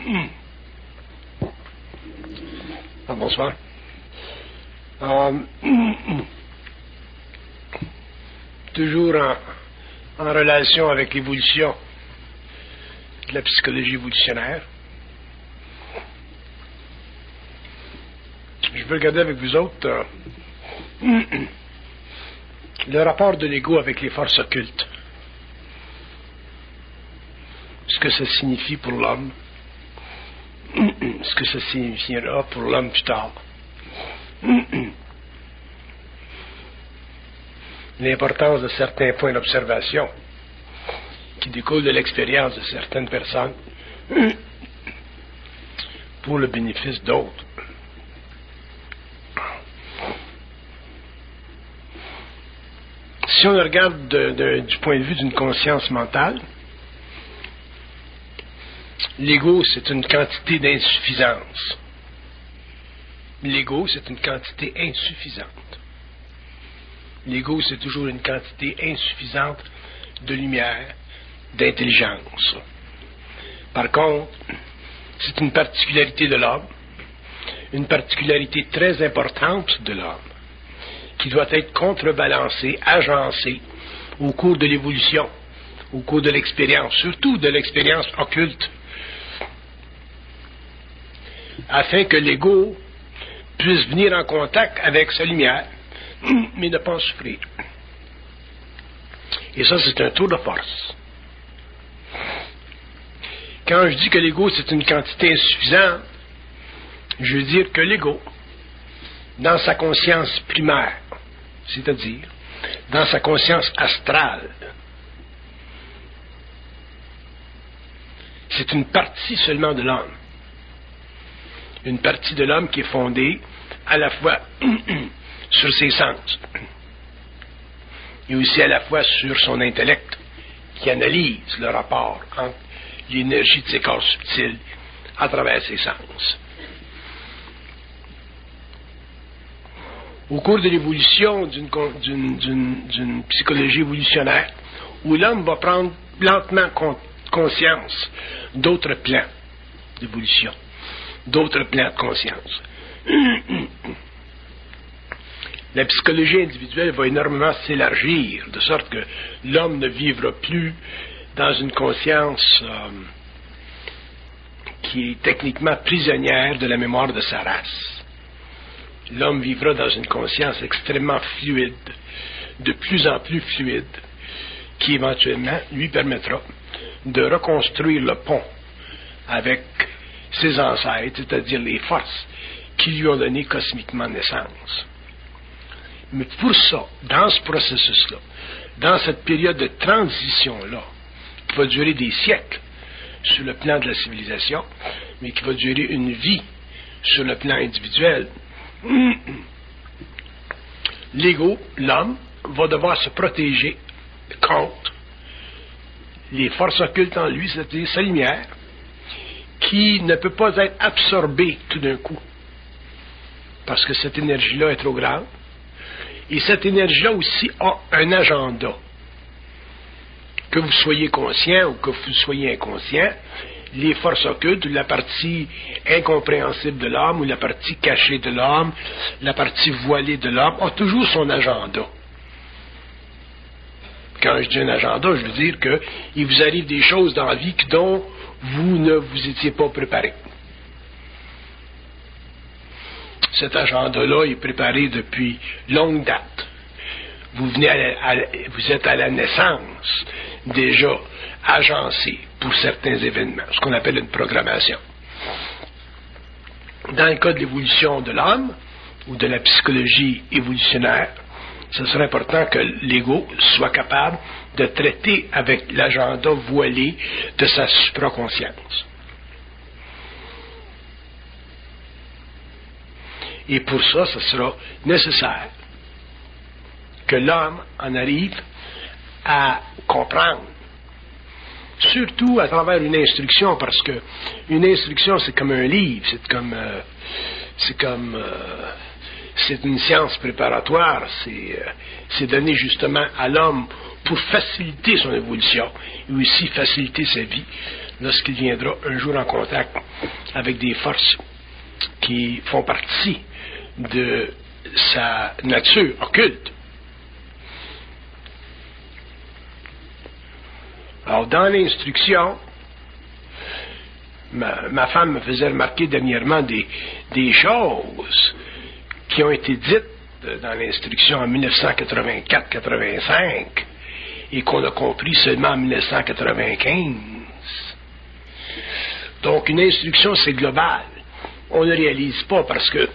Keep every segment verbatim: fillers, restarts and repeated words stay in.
Ah, bonsoir. Euh, toujours en, en relation avec l'évolution de la psychologie évolutionnaire, je veux regarder avec vous autres euh, le rapport de l'ego avec les forces occultes. Ce que ça signifie pour l'homme, ce que ça signifiera pour l'homme plus tard. L'importance de certains points d'observation qui découlent de l'expérience de certaines personnes pour le bénéfice d'autres. Si on le regarde de, de, du point de vue d'une conscience mentale, l'ego, c'est une quantité d'insuffisance. L'ego, c'est une quantité insuffisante. L'ego, c'est toujours une quantité insuffisante de lumière, d'intelligence. Par contre, c'est une particularité de l'homme, une particularité très importante de l'homme, qui doit être contrebalancée, agencée au cours de l'évolution, au cours de l'expérience, surtout de l'expérience occulte, afin que l'ego puisse venir en contact avec sa lumière, mais ne pas en souffrir. Et ça, c'est un tour de force. Quand je dis que l'ego, c'est une quantité insuffisante, je veux dire que l'ego, dans sa conscience primaire, c'est-à-dire dans sa conscience astrale, c'est une partie seulement de l'homme. Une partie de l'homme qui est fondée à la fois sur ses sens et aussi à la fois sur son intellect qui analyse le rapport entre l'énergie de ses corps subtils à travers ses sens. Au cours de l'évolution d'une, d'une, d'une, d'une psychologie évolutionnaire, où l'homme va prendre lentement con, conscience d'autres plans d'évolution, d'autres plans de conscience. La psychologie individuelle va énormément s'élargir, de sorte que l'homme ne vivra plus dans une conscience euh, qui est techniquement prisonnière de la mémoire de sa race. L'homme vivra dans une conscience extrêmement fluide, de plus en plus fluide, qui éventuellement lui permettra de reconstruire le pont avec ses ancêtres, c'est-à-dire les forces qui lui ont donné cosmiquement naissance. Mais pour ça, dans ce processus-là, dans cette période de transition-là, qui va durer des siècles sur le plan de la civilisation, mais qui va durer une vie sur le plan individuel, l'ego, l'homme, va devoir se protéger contre les forces occultes en lui, c'est-à-dire sa lumière, qui ne peut pas être absorbée tout d'un coup, parce que cette énergie-là est trop grande. Et cette énergie-là aussi a un agenda. Que vous soyez conscient ou que vous soyez inconscient, les forces occultes, la partie incompréhensible de l'homme ou la partie cachée de l'homme, la partie voilée de l'homme, a toujours son agenda. Quand je dis un agenda, je veux dire qu'il vous arrive des choses dans la vie dont vous ne vous étiez pas préparé. Cet agenda-là est préparé depuis longue date. Vous venez à la, à, vous êtes à la naissance déjà agencé pour certains événements, ce qu'on appelle une programmation. Dans le cas de l'évolution de l'homme ou de la psychologie évolutionnaire, ce serait important que l'ego soit capable de traiter avec l'agenda voilé de sa supraconscience. Et pour ça, ce sera nécessaire que l'homme en arrive à comprendre, surtout à travers une instruction, parce que une instruction, c'est comme un livre, c'est comme, euh, c'est comme, euh, c'est une science préparatoire, c'est, euh, c'est donné justement à l'homme pour faciliter son évolution et aussi faciliter sa vie lorsqu'il viendra un jour en contact avec des forces qui font partie de sa nature occulte. Alors, dans l'instruction, ma, ma femme me faisait remarquer dernièrement des, des choses qui ont été dites dans l'instruction en dix-neuf cent quatre-vingt-quatre quatre-vingt-cinq et qu'on a compris seulement en dix-neuf cent quatre-vingt-quinze. Donc, une instruction, c'est global. On ne réalise pas parce que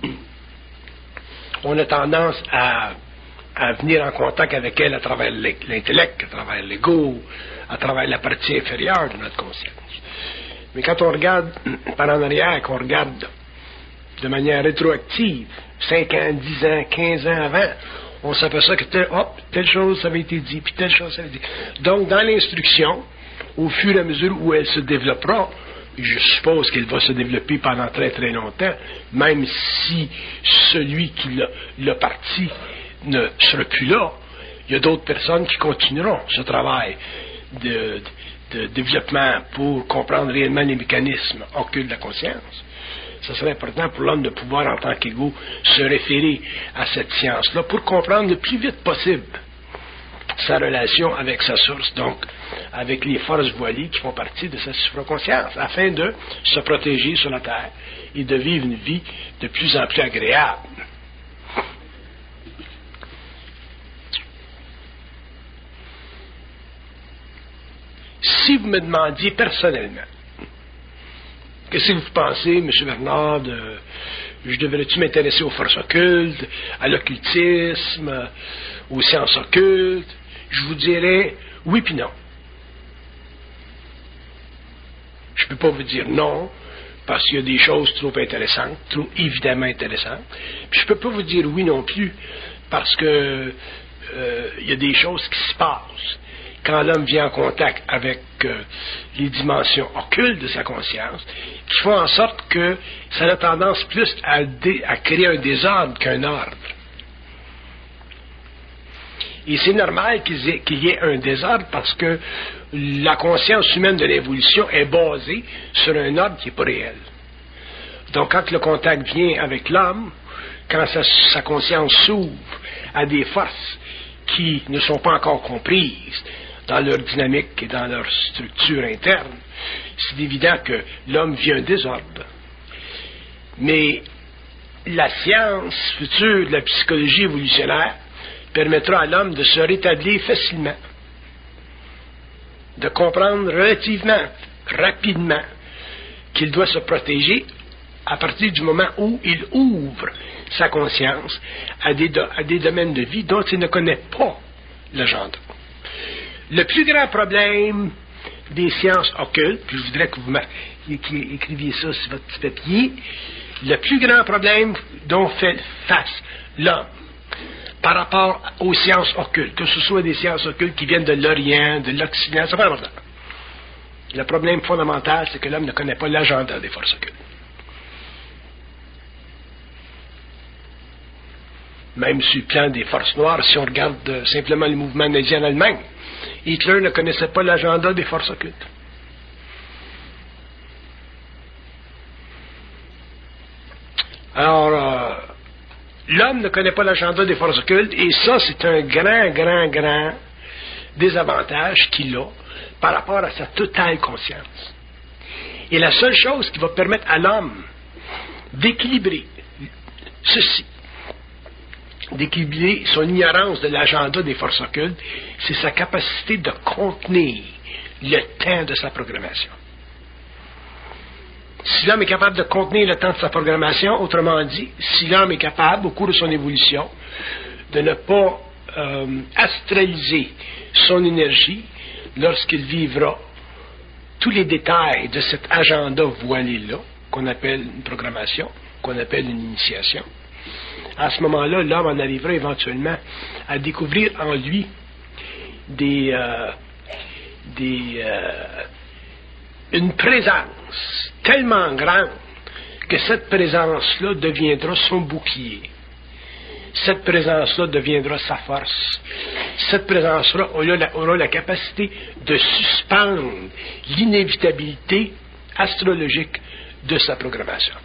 on a tendance à, à venir en contact avec elle à travers l'intellect, à travers l'ego, à travers la partie inférieure de notre conscience. Mais quand on regarde par en arrière, qu'on regarde de manière rétroactive, cinq ans, dix ans, quinze ans avant, on s'aperçoit que telle, hop, telle chose ça avait été dit, puis telle chose ça avait été dit. Donc, dans l'instruction, au fur et à mesure où elle se développera, je suppose qu'elle va se développer pendant très très longtemps, même si celui qui l'a, l'a parti ne sera plus là, il y a d'autres personnes qui continueront ce travail de, de, de développement pour comprendre réellement les mécanismes occultes de la conscience. Ce serait important pour l'homme de pouvoir, en tant qu'ego, se référer à cette science-là pour comprendre le plus vite possible sa relation avec sa source, donc avec les forces voilées qui font partie de sa supraconscience, afin de se protéger sur la terre et de vivre une vie de plus en plus agréable. Si vous me demandiez personnellement, qu'est-ce que vous pensez, M. Bernard, de, je devrais-tu m'intéresser aux forces occultes, à l'occultisme, aux sciences occultes, je vous dirais oui puis non. Je ne peux pas vous dire non, parce qu'il y a des choses trop intéressantes, trop évidemment intéressantes. Puis je ne peux pas vous dire oui non plus, parce que euh, il y a des choses qui se passent quand l'homme vient en contact avec euh, les dimensions occultes de sa conscience, qui font en sorte que ça a tendance plus à, dé, à créer un désordre qu'un ordre. Et c'est normal qu'il y, ait, qu'il y ait un désordre parce que la conscience humaine de l'évolution est basée sur un ordre qui n'est pas réel. Donc quand le contact vient avec l'homme, quand sa, sa conscience s'ouvre à des forces qui ne sont pas encore comprises dans leur dynamique et dans leur structure interne, c'est évident que l'homme vit un désordre. Mais la science future de la psychologie évolutionnaire permettra à l'homme de se rétablir facilement, de comprendre relativement, rapidement, qu'il doit se protéger à partir du moment où il ouvre sa conscience à des, do- à des domaines de vie dont il ne connaît pas l'agenda. Le plus grand problème des sciences occultes, puis je voudrais que vous écriviez ça sur votre petit papier, le plus grand problème dont fait face l'homme par rapport aux sciences occultes, que ce soit des sciences occultes qui viennent de l'Orient, de l'Occident, c'est pas important. Le problème fondamental, c'est que l'homme ne connaît pas l'agenda des forces occultes. Même sur le plan des forces noires, si on regarde euh, simplement le mouvement nazi en Allemagne, Hitler ne connaissait pas l'agenda des forces occultes. Alors, euh, l'homme ne connaît pas l'agenda des forces occultes, et ça, c'est un grand, grand, grand désavantage qu'il a par rapport à sa totale conscience. Et la seule chose qui va permettre à l'homme d'équilibrer ceci, d'équilibrer son ignorance de l'agenda des forces occultes, c'est sa capacité de contenir le temps de sa programmation. Si l'homme est capable de contenir le temps de sa programmation, autrement dit, si l'homme est capable, au cours de son évolution, de ne pas euh, astraliser son énergie lorsqu'il vivra tous les détails de cet agenda voilé-là, qu'on appelle une programmation, qu'on appelle une initiation, à ce moment-là, l'homme en arrivera éventuellement à découvrir en lui des, euh, des, euh, une présence tellement grande que cette présence-là deviendra son bouclier. cette présence-là deviendra sa force. Cette présence-là aura la, aura la capacité de suspendre l'inévitabilité astrologique de sa programmation.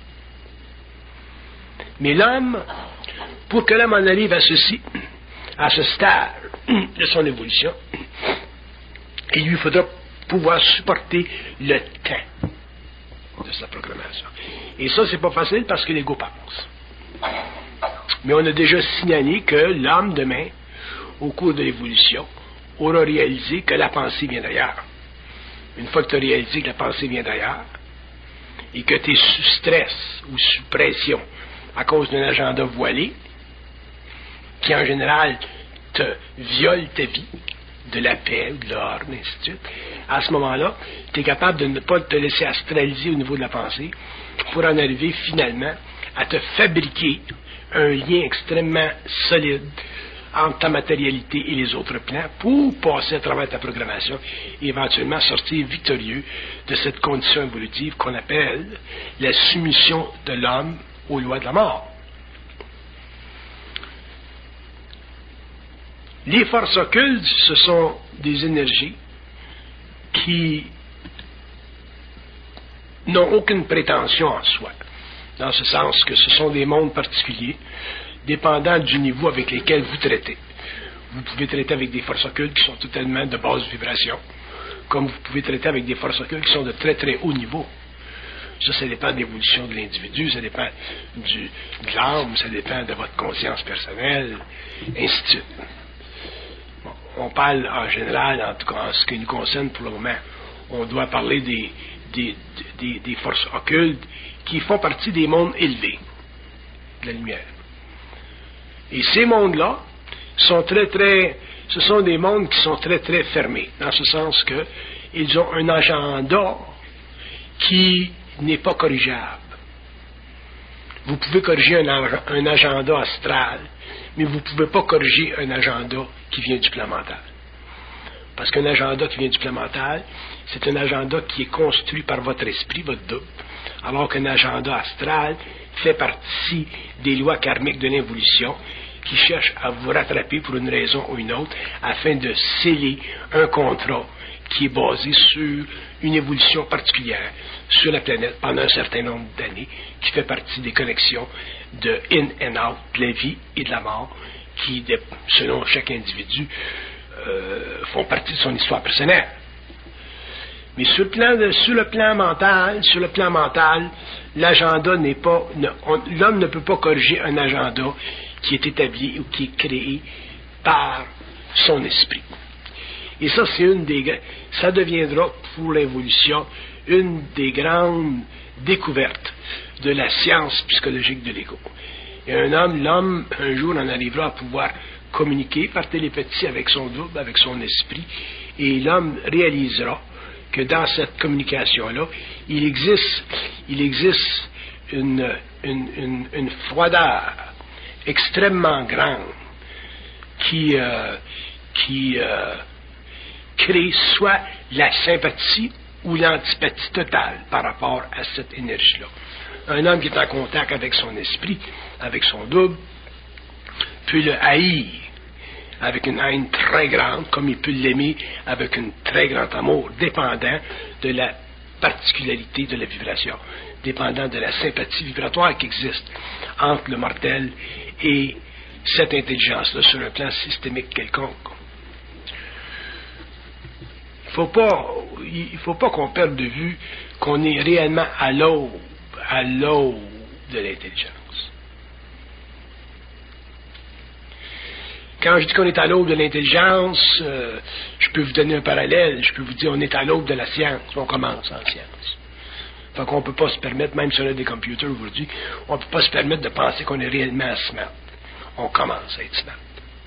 Mais l'homme, pour que l'homme en arrive à ceci, à ce stade de son évolution, il lui faudra pouvoir supporter le temps de sa programmation. Et ça, c'est pas facile parce que l'ego pense. Mais on a déjà signalé que l'homme, demain, au cours de l'évolution, aura réalisé que la pensée vient d'ailleurs. Une fois que tu as réalisé que la pensée vient d'ailleurs, et que tu es sous stress ou sous pression à cause d'un agenda voilé, qui en général te viole ta vie, de la paix, ou de l'ordre, et ainsi de suite, à ce moment-là, tu es capable de ne pas te laisser astraliser au niveau de la pensée pour en arriver finalement à te fabriquer un lien extrêmement solide entre ta matérialité et les autres plans pour passer à travers ta programmation et éventuellement sortir victorieux de cette condition évolutive qu'on appelle la soumission de l'homme aux lois de la mort. Les forces occultes, ce sont des énergies qui n'ont aucune prétention en soi, dans ce sens que ce sont des mondes particuliers, dépendant du niveau avec lesquels vous traitez. Vous pouvez traiter avec des forces occultes qui sont totalement de basse vibration, comme vous pouvez traiter avec des forces occultes qui sont de très très haut niveau. Ça, ça dépend de l'évolution de l'individu, ça dépend du, de l'âme, ça dépend de votre conscience personnelle, ainsi de suite. Bon, on parle en général, en tout cas en ce qui nous concerne pour le moment, on doit parler des, des, des, des forces occultes qui font partie des mondes élevés de la lumière. Et ces mondes-là sont très, très, ce sont des mondes qui sont très, très fermés, dans ce sens que ils ont un agenda qui n'est pas corrigeable. Vous pouvez corriger un, un agenda astral, mais vous ne pouvez pas corriger un agenda qui vient du plan mental. Parce qu'un agenda qui vient du plan mental, c'est un agenda qui est construit par votre esprit, votre double, alors qu'un agenda astral fait partie des lois karmiques de l'évolution qui cherchent à vous rattraper pour une raison ou une autre afin de sceller un contrat qui est basé sur une évolution particulière sur la planète pendant un certain nombre d'années, qui fait partie des connexions de in and out de la vie et de la mort, qui, selon chaque individu, euh, font partie de son histoire personnelle. Mais sur le plan, de, sur le plan mental, sur le plan mental, l'agenda n'est pas, ne, on, l'homme ne peut pas corriger un agenda qui est établi ou qui est créé par son esprit. Et ça, c'est une des, ça deviendra pour l'évolution une des grandes découvertes de la science psychologique de l'ego. Et un homme, l'homme, un jour, en arrivera à pouvoir communiquer par télépathie avec son double, avec son esprit, et l'homme réalisera que dans cette communication-là, il existe, il existe une, une, une, une froideur extrêmement grande qui, euh, qui euh, crée soit la sympathie ou l'antipathie totale par rapport à cette énergie-là. Un homme qui est en contact avec son esprit, avec son double, peut le haïr avec une haine très grande, comme il peut l'aimer avec un très grand amour, dépendant de la particularité de la vibration, dépendant de la sympathie vibratoire qui existe entre le mortel et cette intelligence-là sur un plan systémique quelconque. Il faut pas, il faut pas qu'on perde de vue qu'on est réellement à l'aube, à l'aube de l'intelligence. Quand je dis qu'on est à l'aube de l'intelligence, euh, je peux vous donner un parallèle, je peux vous dire on est à l'aube de la science, on commence en science. Fait qu'on ne peut pas se permettre, même si on a des computers aujourd'hui, on ne peut pas se permettre de penser qu'on est réellement smart. On commence à être smart.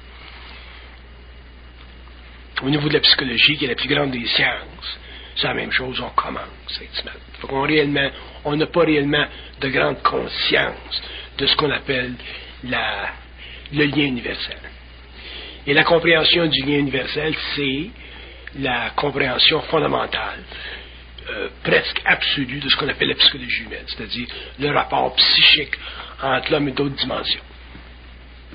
Au niveau de la psychologie, qui est la plus grande des sciences, c'est la même chose, on commence à être smart. Fait qu'on réellement, on n'a pas réellement de grande conscience de ce qu'on appelle la, le lien universel. Et la compréhension du lien universel, c'est la compréhension fondamentale, euh, presque absolue de ce qu'on appelle la psychologie humaine, c'est-à-dire le rapport psychique entre l'homme et d'autres dimensions.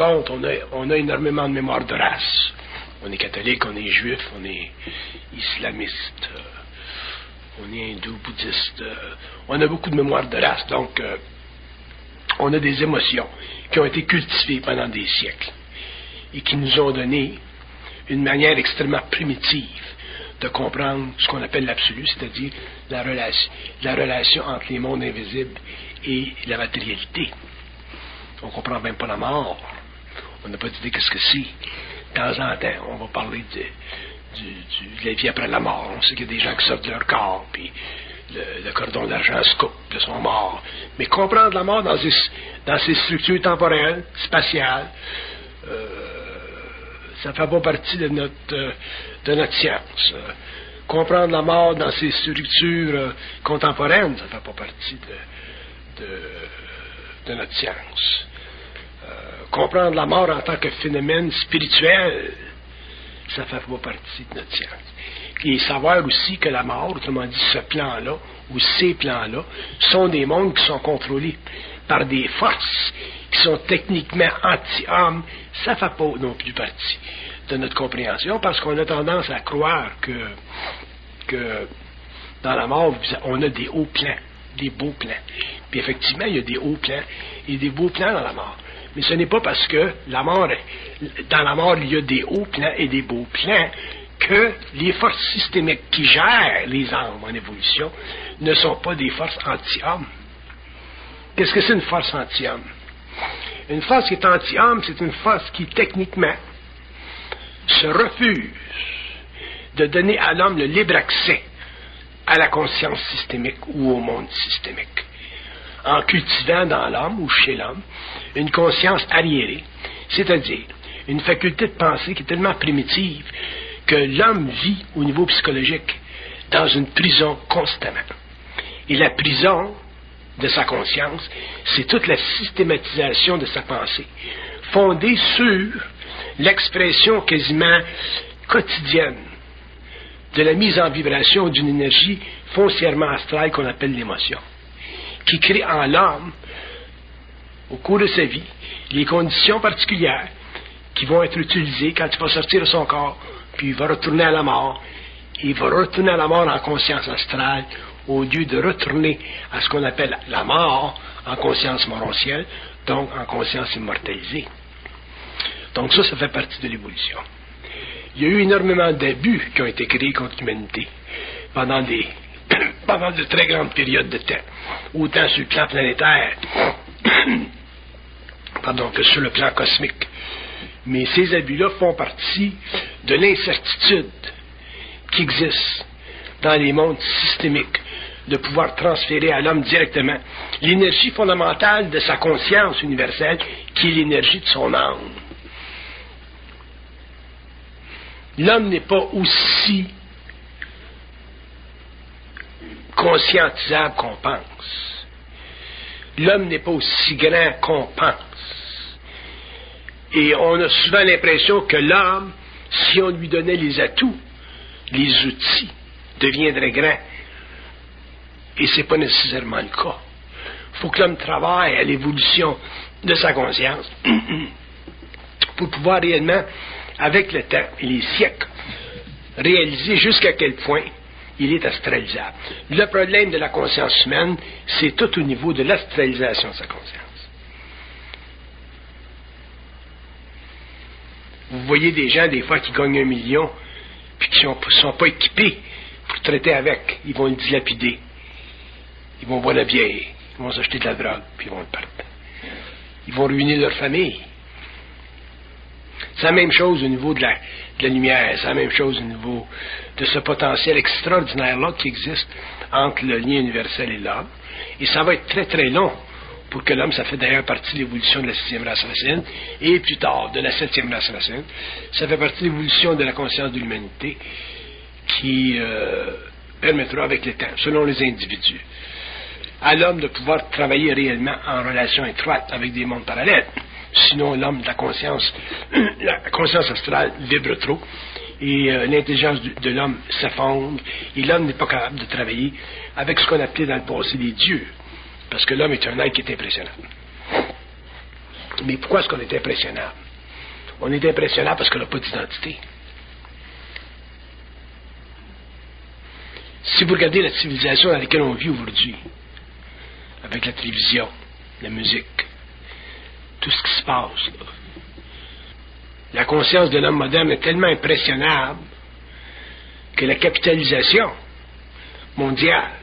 compte, on a, on a énormément de mémoire de race. On est catholique, on est juif, on est islamiste, euh, on est hindou, bouddhiste. Euh, on a beaucoup de mémoire de race, donc euh, on a des émotions qui ont été cultivées pendant des siècles et qui nous ont donné une manière extrêmement primitive de comprendre ce qu'on appelle l'absolu, c'est-à-dire la relation, la relation entre les mondes invisibles et la matérialité. On ne comprend même pas la mort. On n'a pas d'idée qu'est-ce que c'est. De temps en temps, on va parler de, du, du, de la vie après la mort. On sait qu'il y a des gens qui sortent de leur corps, puis le, le cordon d'argent se coupe, ils sont morts. Mais comprendre la mort dans ces, dans ces structures temporelles, spatiales, euh, ça ne fait pas partie de notre, de notre science. Euh, comprendre la mort dans ces structures euh, contemporaines, ça ne fait pas partie de, de, de notre science. Euh, comprendre la mort en tant que phénomène spirituel, ça ne fait pas partie de notre science. Et savoir aussi que la mort, autrement dit ce plan-là, ou ces plans-là, sont des mondes qui sont contrôlés par des forces qui sont techniquement anti-hommes, ça ne fait pas non plus partie de notre compréhension, parce qu'on a tendance à croire que, que dans la mort, on a des hauts plans, des beaux plans. Puis effectivement, il y a des hauts plans et des beaux plans dans la mort. Mais ce n'est pas parce que la mort, dans la mort, il y a des hauts plans et des beaux plans que les forces systémiques qui gèrent les âmes en évolution ne sont pas des forces anti-hommes. Qu'est-ce que c'est une force anti-homme? Une force qui est anti-homme, c'est une force qui, techniquement, se refuse de donner à l'homme le libre accès à la conscience systémique ou au monde systémique, en cultivant dans l'homme ou chez l'homme une conscience arriérée, c'est-à-dire une faculté de pensée qui est tellement primitive que l'homme vit au niveau psychologique dans une prison constamment. Et la prison de sa conscience, c'est toute la systématisation de sa pensée, fondée sur l'expression quasiment quotidienne de la mise en vibration d'une énergie foncièrement astrale qu'on appelle l'émotion, qui crée en l'homme, au cours de sa vie, les conditions particulières qui vont être utilisées quand il va sortir de son corps, puis il va retourner à la mort, et il va retourner à la mort en conscience astrale, au lieu de retourner à ce qu'on appelle la mort en conscience morontielle, donc en conscience immortalisée. Donc ça, ça fait partie de l'évolution. Il y a eu énormément d'abus qui ont été créés contre l'humanité pendant des pendant de très grandes périodes de temps, autant sur le plan planétaire pardon, que sur le plan cosmique. Mais ces abus-là font partie de l'incertitude qui existe dans les mondes systémiques de pouvoir transférer à l'homme directement l'énergie fondamentale de sa conscience universelle, qui est l'énergie de son âme. L'homme n'est pas aussi conscientisable qu'on pense. L'homme n'est pas aussi grand qu'on pense. Et on a souvent l'impression que l'homme, si on lui donnait les atouts, les outils, deviendrait grand. Et ce n'est pas nécessairement le cas. Il faut que l'homme travaille à l'évolution de sa conscience pour pouvoir réellement, avec le temps et les siècles, réaliser jusqu'à quel point il est astralisable. Le problème de la conscience humaine, c'est tout au niveau de l'astralisation de sa conscience. Vous voyez des gens, des fois, qui gagnent un million, puis qui ne sont, sont pas équipés pour traiter avec. Ils vont le dilapider. Ils vont boire la bière. Ils vont s'acheter de la drogue, puis ils vont le perdre. Ils vont ruiner leur famille. C'est la même chose au niveau de la, de la lumière. C'est la même chose au niveau de ce potentiel extraordinaire-là qui existe entre le lien universel et l'homme. Et ça va être très, très long pour que l'homme, ça fait d'ailleurs partie de l'évolution de la sixième race racine, et plus tard, de la septième race racine. Ça fait partie de l'évolution de la conscience de l'humanité qui euh, permettra avec le temps, selon les individus, à l'homme de pouvoir travailler réellement en relation étroite avec des mondes parallèles. Sinon, l'homme de la conscience, la conscience astrale vibre trop, et euh, l'intelligence de, de l'homme s'effondre, et l'homme n'est pas capable de travailler avec ce qu'on appelait dans le passé les dieux, parce que l'homme est un être qui est impressionnant. Mais pourquoi est-ce qu'on est impressionnable? On est impressionnable parce qu'on n'a pas d'identité. Si vous regardez la civilisation dans laquelle on vit aujourd'hui, avec la télévision, la musique, tout ce qui se passe, là, la conscience de l'homme moderne est tellement impressionnable que la capitalisation mondiale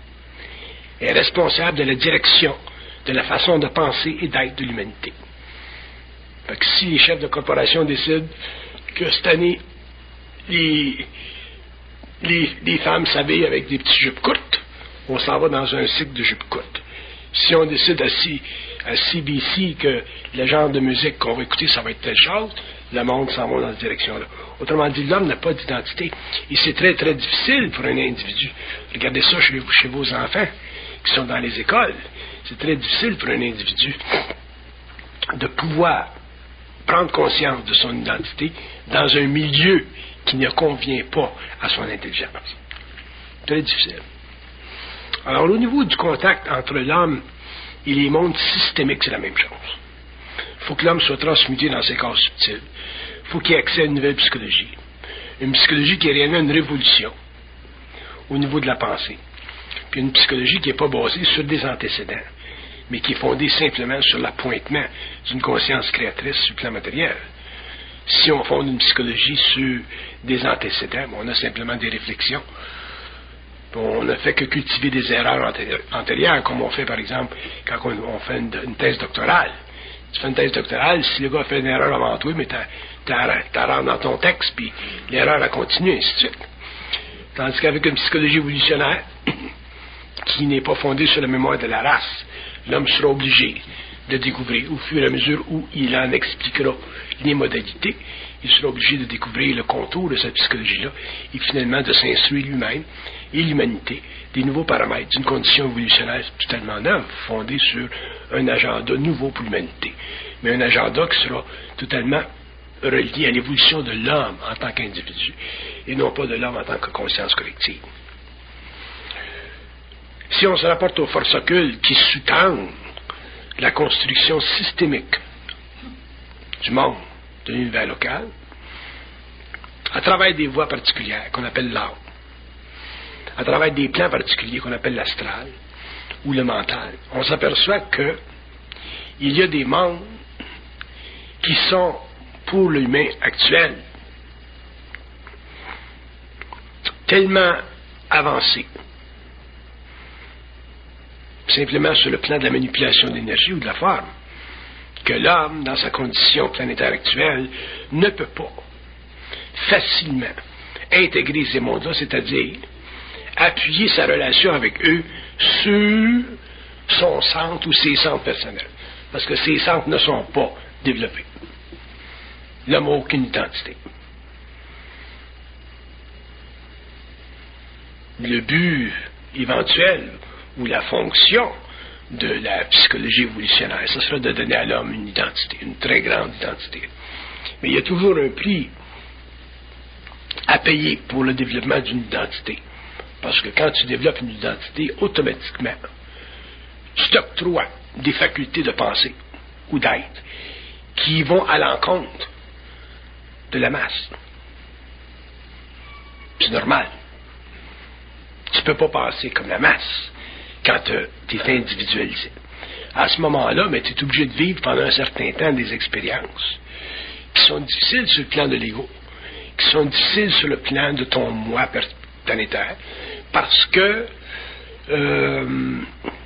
est responsable de la direction de la façon de penser et d'être de l'humanité. Fait que si les chefs de corporation décident que cette année, les, les, les femmes s'habillent avec des petites jupes courtes, on s'en va dans un cycle de jupes courtes. Si on décide à, C, à C B C que le genre de musique qu'on va écouter, ça va être telle chose, le monde s'en va dans cette direction-là. Autrement dit, l'homme n'a pas d'identité. Et c'est très, très difficile pour un individu. Regardez ça chez, chez vos enfants qui sont dans les écoles. C'est très difficile pour un individu de pouvoir prendre conscience de son identité dans un milieu qui ne convient pas à son intelligence. Très difficile. Alors, au niveau du contact entre l'homme et les mondes systémiques, c'est la même chose. Il faut que l'homme soit transmuté dans ses corps subtils. Il faut qu'il ait accès à une nouvelle psychologie. Une psychologie qui est réellement une révolution au niveau de la pensée. Puis une psychologie qui n'est pas basée sur des antécédents, mais qui est fondée simplement sur l'appointement d'une conscience créatrice sur le plan matériel. Si on fonde une psychologie sur des antécédents, on a simplement des réflexions. On ne fait que cultiver des erreurs antérieures, comme on fait, par exemple, quand on, on fait une, une thèse doctorale. Tu fais une thèse doctorale, si le gars a fait une erreur avant toi, mais tu rentres dans ton texte, puis l'erreur a continué, ainsi de suite. Tandis qu'avec une psychologie évolutionnaire, qui n'est pas fondée sur la mémoire de la race, l'homme sera obligé de découvrir, au fur et à mesure où il en expliquera les modalités, il sera obligé de découvrir le contour de cette psychologie-là, et finalement de s'instruire lui-même et l'humanité des nouveaux paramètres d'une condition évolutionnaire totalement neuve, fondée sur un agenda nouveau pour l'humanité. Mais un agenda qui sera totalement relié à l'évolution de l'homme en tant qu'individu, et non pas de l'homme en tant que conscience collective. Si on se rapporte aux forces occultes qui sous-tendent la construction systémique du monde, de l'univers local, à travers des voies particulières qu'on appelle l'âme, à travers des plans particuliers qu'on appelle l'astral ou le mental, on s'aperçoit que il y a des mondes qui sont, pour l'humain actuel, tellement avancés, simplement sur le plan de la manipulation d'énergie ou de la forme, que l'homme, dans sa condition planétaire actuelle, ne peut pas facilement intégrer ces mondes-là, c'est-à-dire appuyer sa relation avec eux sur son centre ou ses centres personnels. Parce que ces centres ne sont pas développés. L'homme n'a aucune identité. Le but éventuel ou la fonction de la psychologie évolutionnaire, ce sera de donner à l'homme une identité, une très grande identité. Mais il y a toujours un prix à payer pour le développement d'une identité. Parce que quand tu développes une identité, automatiquement, tu t'octroies des facultés de penser ou d'être qui vont à l'encontre de la masse. C'est normal. Tu ne peux pas penser comme la masse quand tu es individualisé. À ce moment-là, tu es obligé de vivre pendant un certain temps des expériences qui sont difficiles sur le plan de l'ego, qui sont difficiles sur le plan de ton moi planétaire, parce que euh,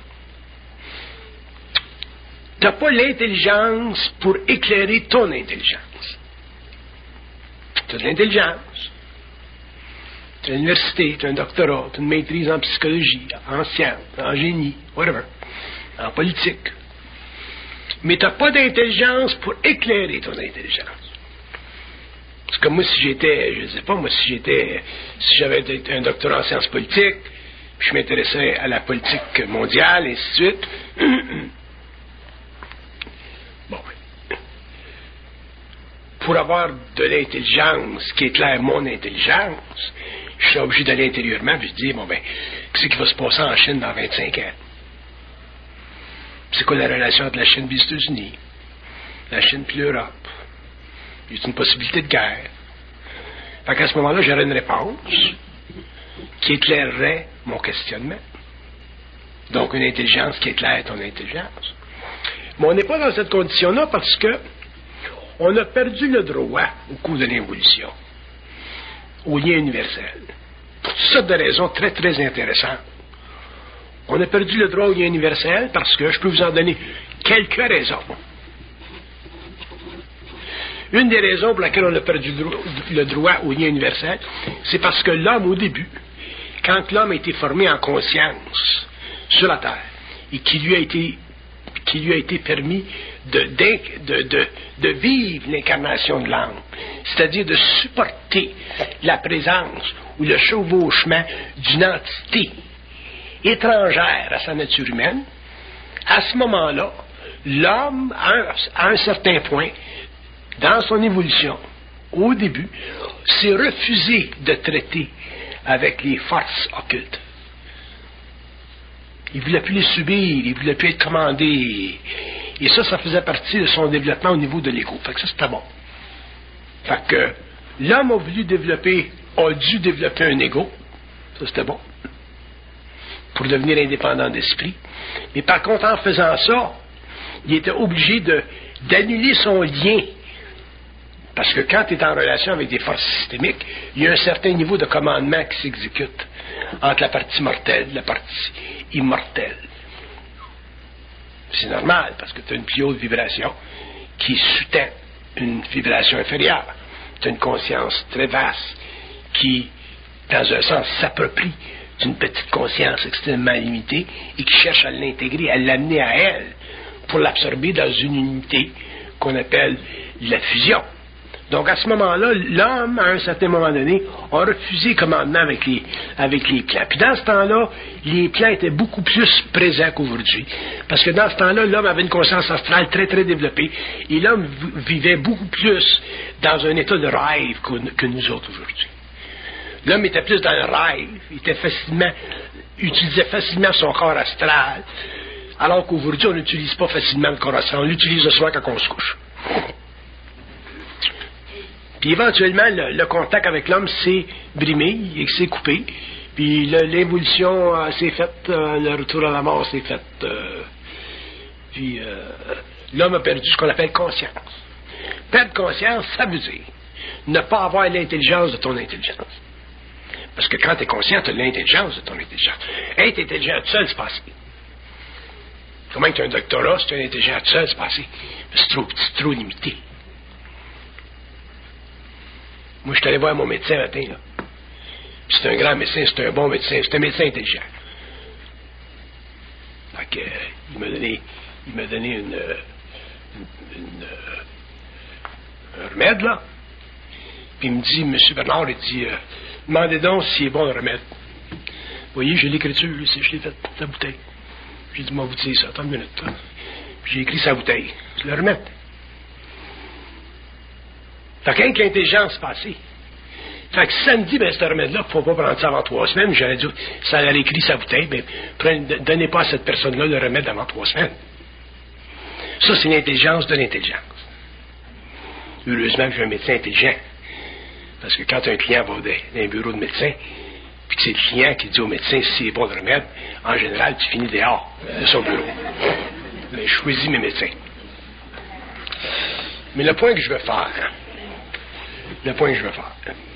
tu n'as pas l'intelligence pour éclairer ton intelligence. Tu as de l'intelligence. Tu as l'université, tu as un doctorat, tu as une maîtrise en psychologie, en sciences, en génie, whatever, en politique. Mais tu n'as pas d'intelligence pour éclairer ton intelligence. C'est comme moi, si j'étais, je ne sais pas, moi, si j'étais, si j'avais un doctorat en sciences politiques, puis je m'intéressais à la politique mondiale, et ainsi de suite. Bon. Pour avoir de l'intelligence qui éclaire mon intelligence, je suis obligé d'aller intérieurement et de dire, bon ben, qu'est-ce qui va se passer en Chine dans vingt-cinq ans? C'est quoi la relation entre la Chine et les États-Unis? la Chine puis l'Europe. C'est une possibilité de guerre. Fait qu'à ce moment-là, j'aurais une réponse qui éclairerait mon questionnement. Donc, une intelligence qui éclaire ton intelligence. Mais on n'est pas dans cette condition-là parce que on a perdu le droit au cours de l'évolution au lien universel. Pour toutes sortes de raisons très, très intéressantes. On a perdu le droit au lien universel parce que je peux vous en donner quelques raisons. Une des raisons pour laquelle on a perdu le droit au lien universel, c'est parce que l'homme, au début, quand l'homme a été formé en conscience sur la Terre, et qu'il lui a été, qu'il lui a été permis de, de, de, de vivre l'incarnation de l'âme, c'est-à-dire de supporter la présence ou le chevauchement d'une entité étrangère à sa nature humaine, à ce moment-là, l'homme, à un, à un certain point, dans son évolution, au début, s'est refusé de traiter avec les forces occultes. Il ne voulait plus les subir, il ne voulait plus être commandé. Et ça, ça faisait partie de son développement au niveau de l'ego. Fait que ça, c'était bon. Fait que l'homme a voulu développer, a dû développer un ego. Ça, c'était bon. Pour devenir indépendant d'esprit. Mais par contre, en faisant ça, il était obligé de, d'annuler son lien. Parce que quand tu es en relation avec des forces systémiques, il y a un certain niveau de commandement qui s'exécute entre la partie mortelle et la partie immortelle. C'est normal, parce que tu as une plus haute vibration qui sous-tend une vibration inférieure. Tu as une conscience très vaste qui, dans un sens, s'approprie d'une petite conscience extrêmement limitée et qui cherche à l'intégrer, à l'amener à elle pour l'absorber dans une unité qu'on appelle la fusion. Donc, à ce moment-là, l'homme, à un certain moment donné, a refusé le commandement avec les, avec les plans. Puis dans ce temps-là, les plans étaient beaucoup plus présents qu'aujourd'hui. Parce que dans ce temps-là, l'homme avait une conscience astrale très, très développée. Et l'homme vivait beaucoup plus dans un état de rêve que, que nous autres aujourd'hui. L'homme était plus dans le rêve. Il était facilement, utilisait facilement son corps astral. Alors qu'aujourd'hui, on n'utilise pas facilement le corps astral. On l'utilise le soir quand on se couche. Puis éventuellement, le, le contact avec l'homme s'est brimé, il s'est coupé. Puis le, l'évolution euh, s'est faite, euh, le retour à la mort s'est fait. Euh, puis euh, l'homme a perdu ce qu'on appelle conscience. Perdre conscience, ça veut dire ne pas avoir l'intelligence de ton intelligence. Parce que quand tu es conscient, tu as l'intelligence de ton intelligence. Être intelligent tout seul, c'est passé. Comment que tu as un doctorat, si tu es intelligent tout seul, c'est passé. C'est trop petit, c'est trop limité. Moi, je suis allé voir mon médecin un matin, là. C'est un grand médecin, c'est un bon médecin, c'est un médecin intelligent. Fait que, euh, il m'a donné, il m'a donné une, une, une, un remède, là. Puis il me dit, M. Bernard, il dit, euh, demandez donc s'il est bon le remède. Vous voyez, j'ai l'écriture, ici, je l'ai fait, la bouteille. J'ai dit, moi, vous dites ça, attends une minute, là. Puis j'ai écrit sa bouteille. C'est le remède. Fait que l'intelligence passée. Fait que si ça me dit, ben, ce remède-là, il ne faut pas prendre ça avant trois semaines, j'aurais dit, ça a écrit sa bouteille, ben, prenez, donnez pas à cette personne-là le remède avant trois semaines. Ça, c'est l'intelligence de l'intelligence. Heureusement que j'ai un médecin intelligent. Parce que quand un client va dans un bureau de médecin, puis que c'est le client qui dit au médecin si c'est bon le remède, en général, tu finis dehors de son bureau. Mais je choisis mes médecins. Mais le point que je veux faire, le point que je veux faire,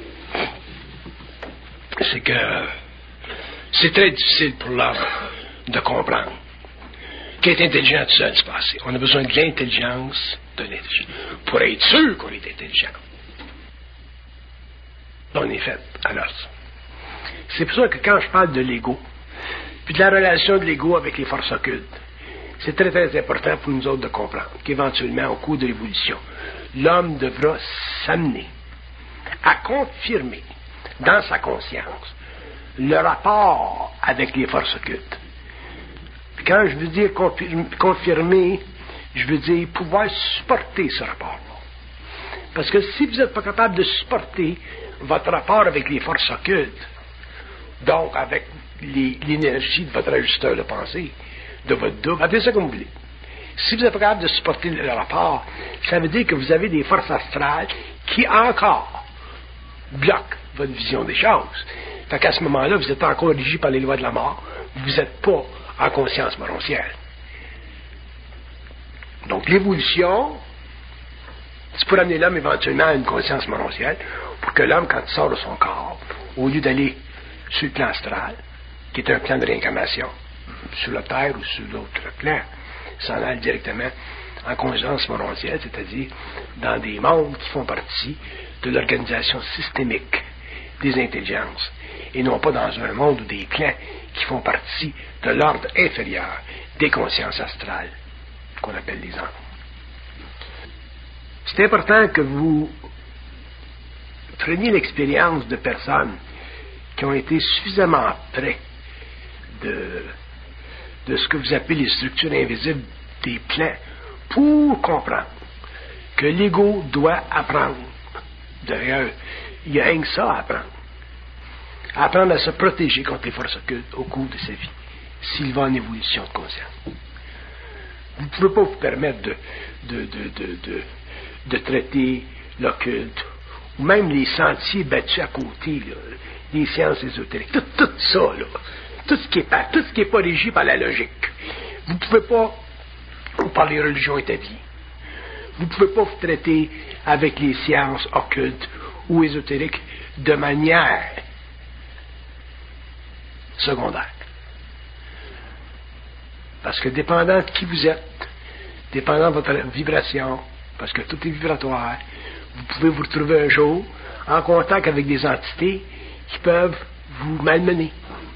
c'est que c'est très difficile pour l'homme de comprendre qu'être intelligent tout seul, c'est passé. On a besoin de l'intelligence de l'intelligence pour être sûr qu'on est intelligent. On est fait. Alors, c'est pour ça que quand je parle de l'ego, puis de la relation de l'ego avec les forces occultes, c'est très très important pour nous autres de comprendre qu'éventuellement, au cours de l'évolution, l'homme devra s'amener à confirmer dans sa conscience le rapport avec les forces occultes. Puis quand je veux dire confirmer, je veux dire pouvoir supporter ce rapport-là. Parce que si vous n'êtes pas capable de supporter votre rapport avec les forces occultes, donc avec les, l'énergie de votre ajusteur de pensée, de votre double, appelez ça comme vous voulez. Si vous êtes pas capable de supporter le rapport, ça veut dire que vous avez des forces astrales qui encore bloquent votre vision des choses. Fait qu'à ce moment-là, vous êtes encore régi par les lois de la mort. Vous n'êtes pas en conscience morontielle. Donc l'évolution, c'est pour amener l'homme éventuellement à une conscience morontielle, pour que l'homme, quand il sort de son corps, au lieu d'aller sur le plan astral, qui est un plan de réincarnation, sur la Terre ou sur l'autre plan, s'en aille directement en conscience morontielle, c'est-à-dire dans des mondes qui font partie de l'organisation systémique des intelligences, et non pas dans un monde ou des clans qui font partie de l'ordre inférieur des consciences astrales, qu'on appelle les anges. C'est important que vous preniez l'expérience de personnes qui ont été suffisamment près de, de ce que vous appelez les structures invisibles des plans pour comprendre que l'ego doit apprendre. D'ailleurs, il y a rien que ça à apprendre. Apprendre à se protéger contre les forces occultes au cours de sa vie, s'il va en évolution de conscience. Vous ne pouvez pas vous permettre de, de, de, de, de, de traiter l'occulte, ou même les sentiers battus à côté, là, les sciences ésotériques, tout, tout ça, là, tout ce qui est pas, tout ce qui n'est pas régi par la logique. Vous ne pouvez pas, ou par les religions établies, vous ne pouvez pas vous traiter avec les sciences occultes ou ésotériques de manière secondaire. Parce que dépendant de qui vous êtes, dépendant de votre vibration, parce que tout est vibratoire, vous pouvez vous retrouver un jour en contact avec des entités qui peuvent vous malmener.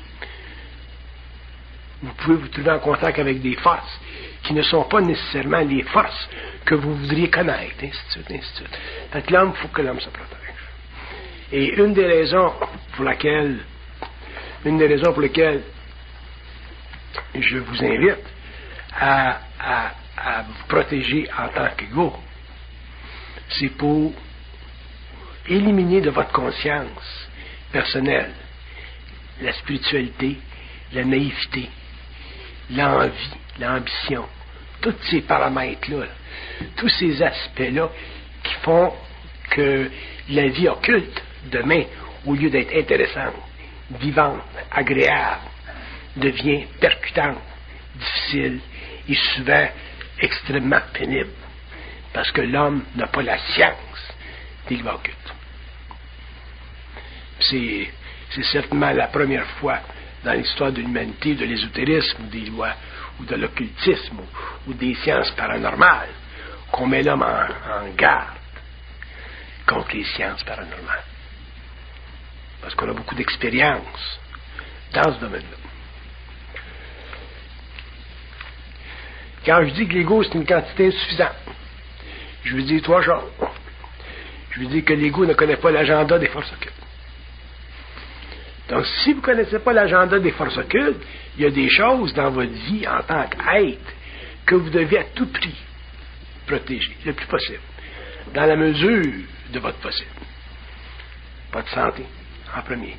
Vous pouvez vous trouver en contact avec des forces qui ne sont pas nécessairement les forces que vous voudriez connaître, ainsi de suite, ainsi de suite. Fait que l'homme, il faut que l'homme se protège. Et une des raisons pour laquelle, une des raisons pour lesquelles je vous invite à, à, à vous protéger en tant qu'ego, c'est pour éliminer de votre conscience personnelle la spiritualité, la naïveté, l'envie, l'ambition, tous ces paramètres-là, tous ces aspects-là qui font que la vie occulte, demain, au lieu d'être intéressante, vivante, agréable, devient percutante, difficile et souvent extrêmement pénible, parce que l'homme n'a pas la science des lois occultes. C'est, c'est certainement la première fois dans l'histoire de l'humanité, de l'ésotérisme, ou des lois, ou de l'occultisme, ou, ou des sciences paranormales, qu'on met l'homme en, en garde contre les sciences paranormales. Parce qu'on a beaucoup d'expérience dans ce domaine-là. Quand je dis que l'ego, c'est une quantité insuffisante, je veux dire trois choses. Je veux dire que l'ego ne connaît pas l'agenda des forces occultes. Donc, si vous ne connaissez pas l'agenda des forces occultes, il y a des choses dans votre vie en tant qu'être que vous devez à tout prix protéger, le plus possible, dans la mesure de votre possible. Votre santé, en premier.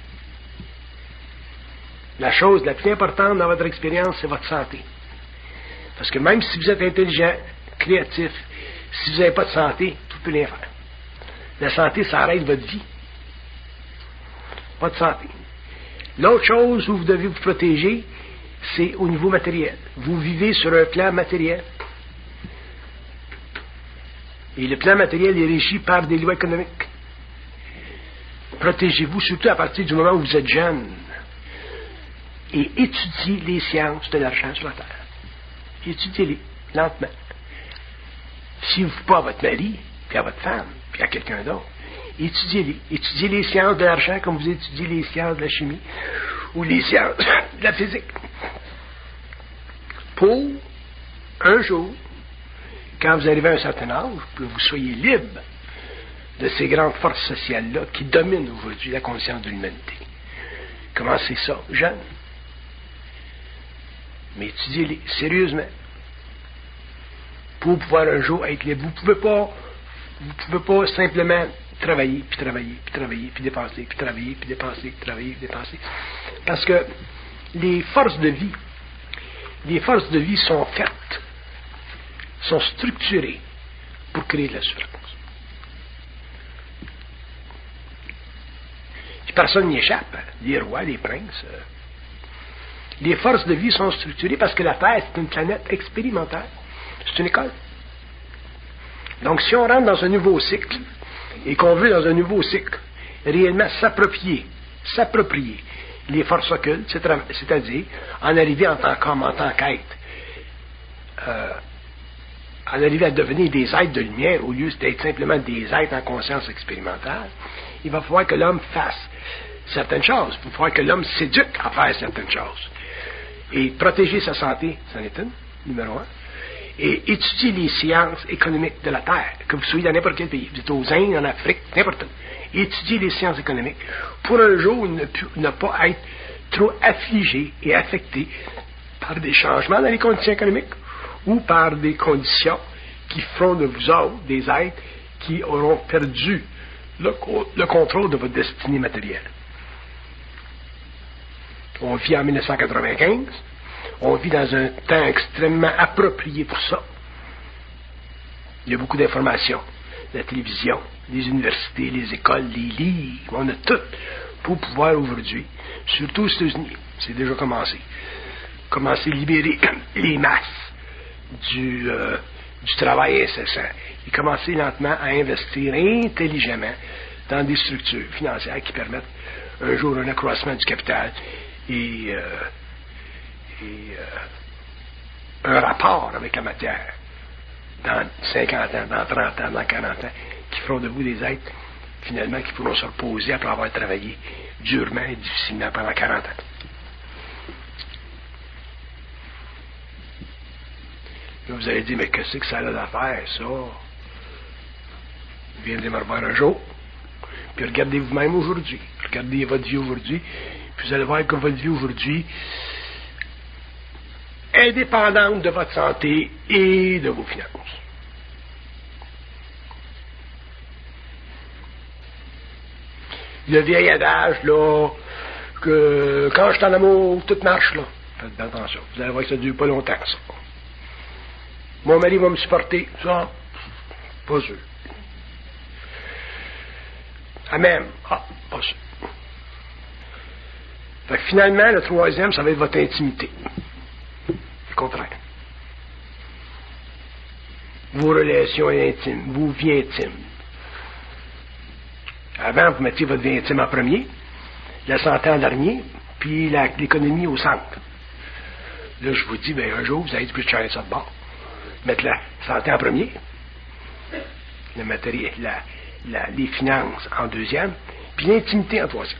La chose la plus importante dans votre expérience, c'est votre santé. Parce que même si vous êtes intelligent, créatif, si vous n'avez pas de santé, tout peut rien faire. La santé, ça arrête votre vie. Pas de santé. L'autre chose où vous devez vous protéger, c'est au niveau matériel. Vous vivez sur un plan matériel. Et le plan matériel est régi par des lois économiques. Protégez-vous, surtout à partir du moment où vous êtes jeune. Et étudiez les sciences de l'argent sur la terre. Étudiez-les, lentement. Fiez-vous pas à votre mari, puis à votre femme, puis à quelqu'un d'autre. Étudiez-les. Étudiez les sciences de l'argent comme vous étudiez les sciences de la chimie ou les sciences de la physique. Pour, un jour, quand vous arrivez à un certain âge, que vous soyez libre de ces grandes forces sociales-là qui dominent aujourd'hui la conscience de l'humanité. Commencez ça, jeune. Mais étudiez-les sérieusement. Pour pouvoir un jour être libre. Vous ne pouvez pas, vous pouvez pas simplement travailler, puis travailler, puis travailler, puis dépenser, puis travailler, puis dépenser, puis travailler, puis dépenser. Parce que les forces de vie, les forces de vie sont faites sont structurés pour créer de la souffrance. Puis personne n'y échappe, hein. Les rois, les princes. Euh. Les forces de vie sont structurées parce que la Terre, c'est une planète expérimentale. C'est une école. Donc, si on rentre dans un nouveau cycle, et qu'on veut, dans un nouveau cycle, réellement s'approprier, s'approprier les forces occultes, c'est-à-dire en arriver en tant qu'homme, en tant qu'être, euh, en arriver à devenir des êtres de lumière au lieu d'être simplement des êtres en conscience expérimentale, il va falloir que l'homme fasse certaines choses. Il va falloir que l'homme s'éduque à faire certaines choses. Et protéger sa santé, c'en est une, numéro un. Et étudier les sciences économiques de la Terre, que vous soyez dans n'importe quel pays, vous êtes aux Indes, en Afrique, n'importe où. Étudier les sciences économiques pour un jour ne, ne pas être trop affligé et affecté par des changements dans les conditions économiques ou par des conditions qui feront de vous autres des êtres qui auront perdu le, le contrôle de votre destinée matérielle. On vit en dix-neuf cent quatre-vingt-quinze, on vit dans un temps extrêmement approprié pour ça. Il y a beaucoup d'informations, la télévision, les universités, les écoles, les livres, on a tout pour pouvoir aujourd'hui, surtout aux États-Unis, c'est déjà commencé, commencer à libérer les masses du, euh, du travail incessant et commencer lentement à investir intelligemment dans des structures financières qui permettent un jour un accroissement du capital et, euh, et euh, un rapport avec la matière dans cinquante ans, dans trente ans, dans quarante ans, qui feront de vous des êtres, finalement, qui pourront se reposer après avoir travaillé durement et difficilement pendant quarante ans. Là, vous allez dire, mais qu'est-ce que ça a d'affaire, ça? Viendez me revoir un jour, puis regardez vous-même aujourd'hui. Regardez votre vie aujourd'hui, puis vous allez voir que votre vie aujourd'hui est dépendante de votre santé et de vos finances. Le vieil adage, là, que quand je suis en amour, tout marche, là. Faites attention. Vous allez voir que ça ne dure pas longtemps, ça. Mon mari va me supporter. Ça, pas sûr. Amen. Ah, pas sûr. Fait que finalement, le troisième, ça va être votre intimité. Le contraire. Vos relations intimes, vos vies intimes. Avant, vous mettiez votre vie intime en premier, la santé en dernier, puis la, l'économie au centre. Là, je vous dis, bien, un jour, vous allez plus changer ça de bord. Mettre la santé en premier, le matériel, la, la, les finances en deuxième, puis l'intimité en troisième.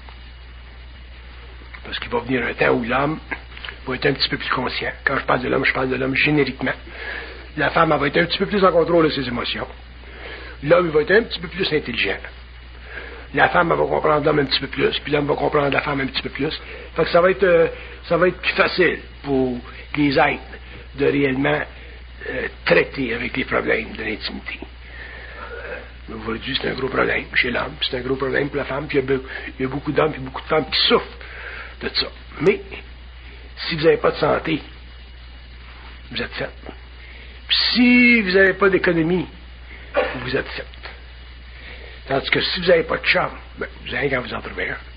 Parce qu'il va venir un temps où l'homme va être un petit peu plus conscient. Quand je parle de l'homme, je parle de l'homme génériquement. La femme, elle va être un petit peu plus en contrôle de ses émotions. L'homme, il va être un petit peu plus intelligent. La femme, elle va comprendre l'homme un petit peu plus, puis l'homme va comprendre la femme un petit peu plus. Fait que ça va être, euh, ça va être plus facile pour les êtres de réellement euh, traiter avec les problèmes de l'intimité. Euh, aujourd'hui, c'est un gros problème chez l'homme, puis c'est un gros problème pour la femme, puis il y a, il y a beaucoup d'hommes, puis beaucoup de femmes qui souffrent de ça. Mais, si vous n'avez pas de santé, vous êtes fait. Puis si vous n'avez pas d'économie, vous êtes fait. Tandis que si vous n'avez pas de chum, ben, vous allez quand vous en trouvez un.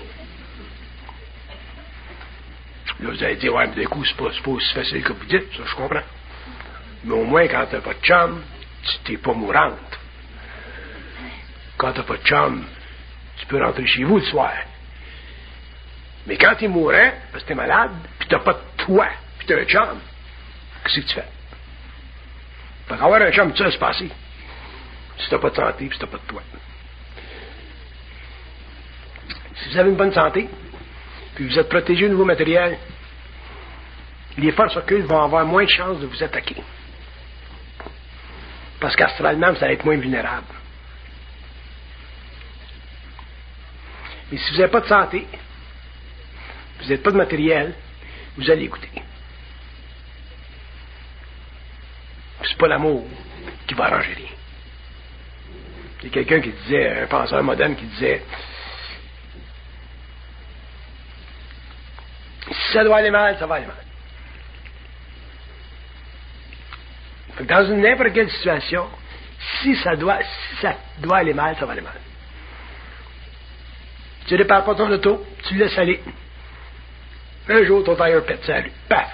Là, vous allez dire, ouais, mais d'un coup, c'est pas, c'est pas aussi facile que vous dites, ça, je comprends. Mais au moins, quand tu n'as pas de chum, tu n'es pas mourante. Quand tu n'as pas de chum, tu peux rentrer chez vous le soir. Mais quand tu es mourant, parce que tu es malade, puis tu n'as pas de toi, puis tu as un chum, qu'est-ce que tu fais? Fait qu'avoir un chum, tu sais, c'est passé. Si tu n'as pas de santé, puis si tu n'as pas de toi. Si vous avez une bonne santé, puis vous êtes protégé au niveau matériel, les forces occultes vont avoir moins de chances de vous attaquer. Parce qu'astralement, vous allez être moins vulnérable. Mais si vous n'avez pas de santé, vous n'avez pas de matériel, vous allez écouter. C'est pas l'amour qui va arranger rien. Il y a quelqu'un qui disait, un penseur moderne qui disait, si ça doit aller mal, ça va aller mal. Dans une n'importe quelle situation, si ça doit, si ça doit aller mal, ça va aller mal. Tu ne répares pas ton auto, tu le laisses aller. Un jour, ton tailleur pète sa rue. Paf!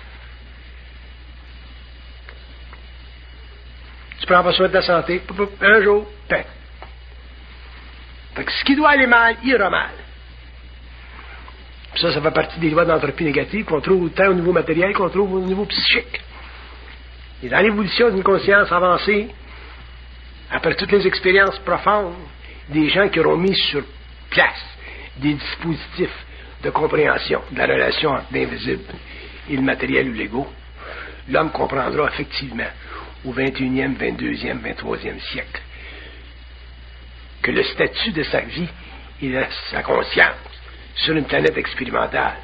Tu prends pas soin de ta santé. Un jour, pète. Fait que ce qui doit aller mal, ira mal. Puis ça, ça fait partie des lois d'entropie négative qu'on trouve tant au niveau matériel qu'on trouve au niveau psychique. Et dans l'évolution d'une conscience avancée, après toutes les expériences profondes, des gens qui auront mis sur place des dispositifs de compréhension de la relation entre l'invisible et le matériel ou l'ego, l'homme comprendra effectivement au vingt et unième, vingt-deuxième, vingt-troisième siècle que le statut de sa vie et de sa conscience sur une planète expérimentale,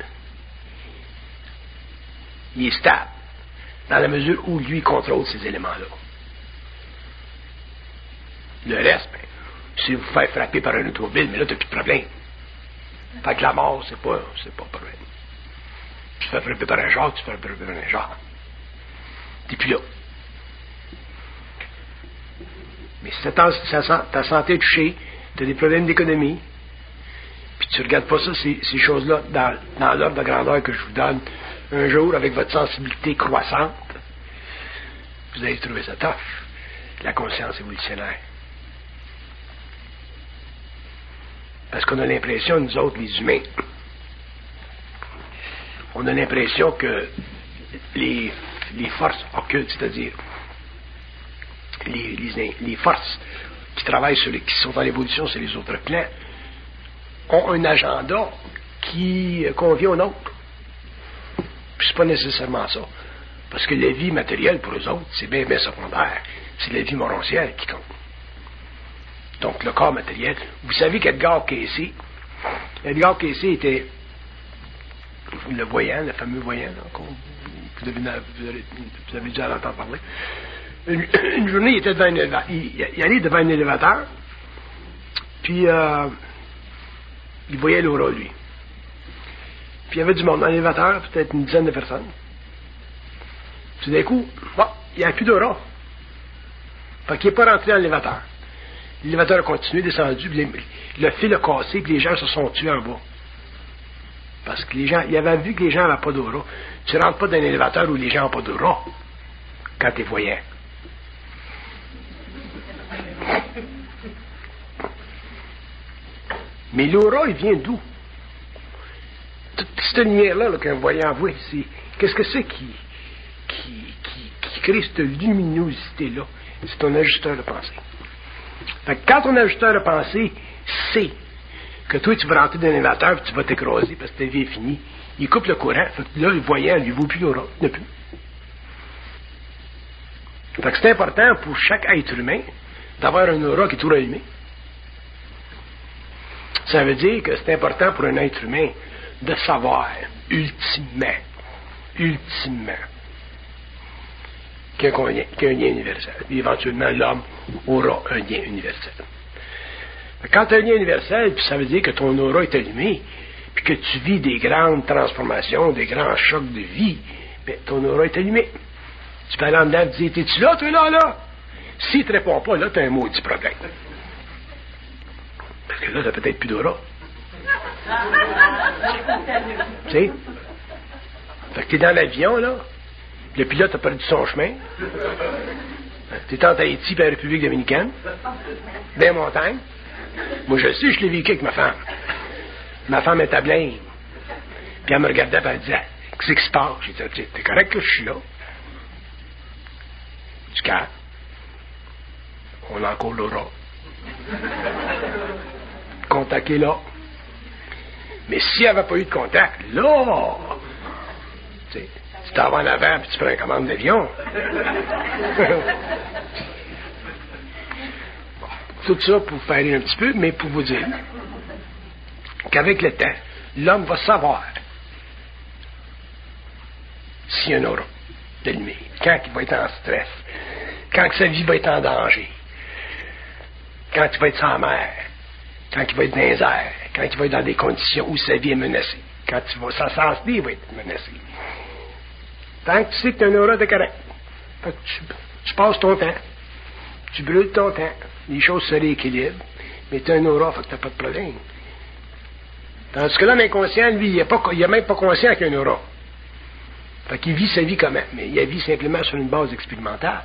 il est stable dans la mesure où lui contrôle ces éléments-là. Le reste, ben, c'est vous faire frapper par un automobile, mais là, t'as plus de problème. Fait que la mort, c'est pas, c'est pas un problème. Tu te fais frapper par un genre, tu te fais frapper par un genre. T'es plus là. Mais si ta, ta santé est touchée, t'as des problèmes d'économie, puis tu regardes pas ça, ces, ces choses-là, dans, dans l'ordre de grandeur que je vous donne, un jour, avec votre sensibilité croissante, vous allez trouver ça tough, la conscience évolutionnaire. Parce qu'on a l'impression, nous autres, les humains, on a l'impression que les, les forces occultes, c'est-à-dire les, les, les forces qui travaillent sur les, qui sont dans l'évolution sur les autres plans, ont un agenda qui convient au nôtre. Puis c'est pas nécessairement ça. Parce que la vie matérielle, pour eux autres, c'est bien, bien secondaire. C'est la vie morontière qui compte. Donc, le corps matériel. Vous savez qu'Edgar Cayce, Edgar Cayce était le voyant, le fameux voyant, là, vous, avez, vous, avez, vous avez dû en entendre parler. Une, une journée, il était devant un élévateur. Il, il allait devant un élévateur, puis euh, il voyait l'aura, lui. Puis il y avait du monde dans l'élévateur, peut-être une dizaine de personnes. Tout d'un coup, bon, il n'y a plus d'aura. Fait qu'il n'est pas rentré dans l'élévateur. L'élévateur a continué, descendu, puis les, le fil a cassé, puis les gens se sont tués en bas. Parce que les gens, il avait vu que les gens n'avaient pas d'aura. Tu ne rentres pas dans un élévateur où les gens n'ont pas d'aura quand tu es voyant. Mais l'aura, il vient d'où? Toute cette lumière-là -là, qu'un voyant voit, c'est, qu'est-ce que c'est qui, qui, qui, qui crée cette luminosité-là? C'est ton ajusteur de pensée. Fait que quand ton ajusteur de pensée sait que toi, tu vas rentrer dans un élévateur et tu vas t'écraser parce que ta vie est finie, il coupe le courant. Fait que là, le voyant, lui, vaut plus l'aura. Il n'a plus. Fait que c'est important pour chaque être humain d'avoir un aura qui est tout rallumé. Ça veut dire que c'est important pour un être humain de savoir, ultimement, ultimement, qu'il y a un lien, qu'il y a un lien universel. Et éventuellement, l'homme aura un lien universel. Quand tu as un lien universel, puis ça veut dire que ton aura est allumé, puis que tu vis des grandes transformations, des grands chocs de vie, bien, ton aura est allumé. Tu peux aller en dedans et te dire, t'es-tu là, toi, là, là? S'il ne te répond pas, là, tu as un maudit problème. Parce que là, tu n'as peut-être plus d'aura. Tu sais? Fait que tu es dans l'avion, là. Le pilote a perdu son chemin. Tu es en Haïti, puis en République dominicaine. Dans les montagnes. Moi, je le sais, je l'ai vécu avec ma femme. Ma femme est à blême. Puis elle me regardait, puis elle disait, qu'est-ce qui se passe? J'ai dit, t'es correct que je suis là? Du calme. On a encore l'aura. Contact est là. Mais s'il n'y avait pas eu de contact, là, tu sais, tu t'en vas en avant puis tu prends une commande d'avion. Tout ça pour vous faire rire un petit peu, mais pour vous dire qu'avec le temps, l'homme va savoir s'il y a un aura d'allumé, quand il va être en stress, quand sa vie va être en danger, quand il va être sans mère, quand il va être dans les airs, quand il va être dans des conditions où sa vie est menacée, quand il va, sa santé va être menacée. Tant que tu sais que tu as un aura de correct, tu, Tu passes ton temps. Tu brûles ton temps. Les choses se rééquilibrent. Mais tu as un aura, fait que tu n'as pas de problème. Tandis que l'homme inconscient, lui, il n'est même pas conscient qu'il y a un aura. Fait qu'il vit sa vie comment? Mais il la vit simplement sur une base expérimentale.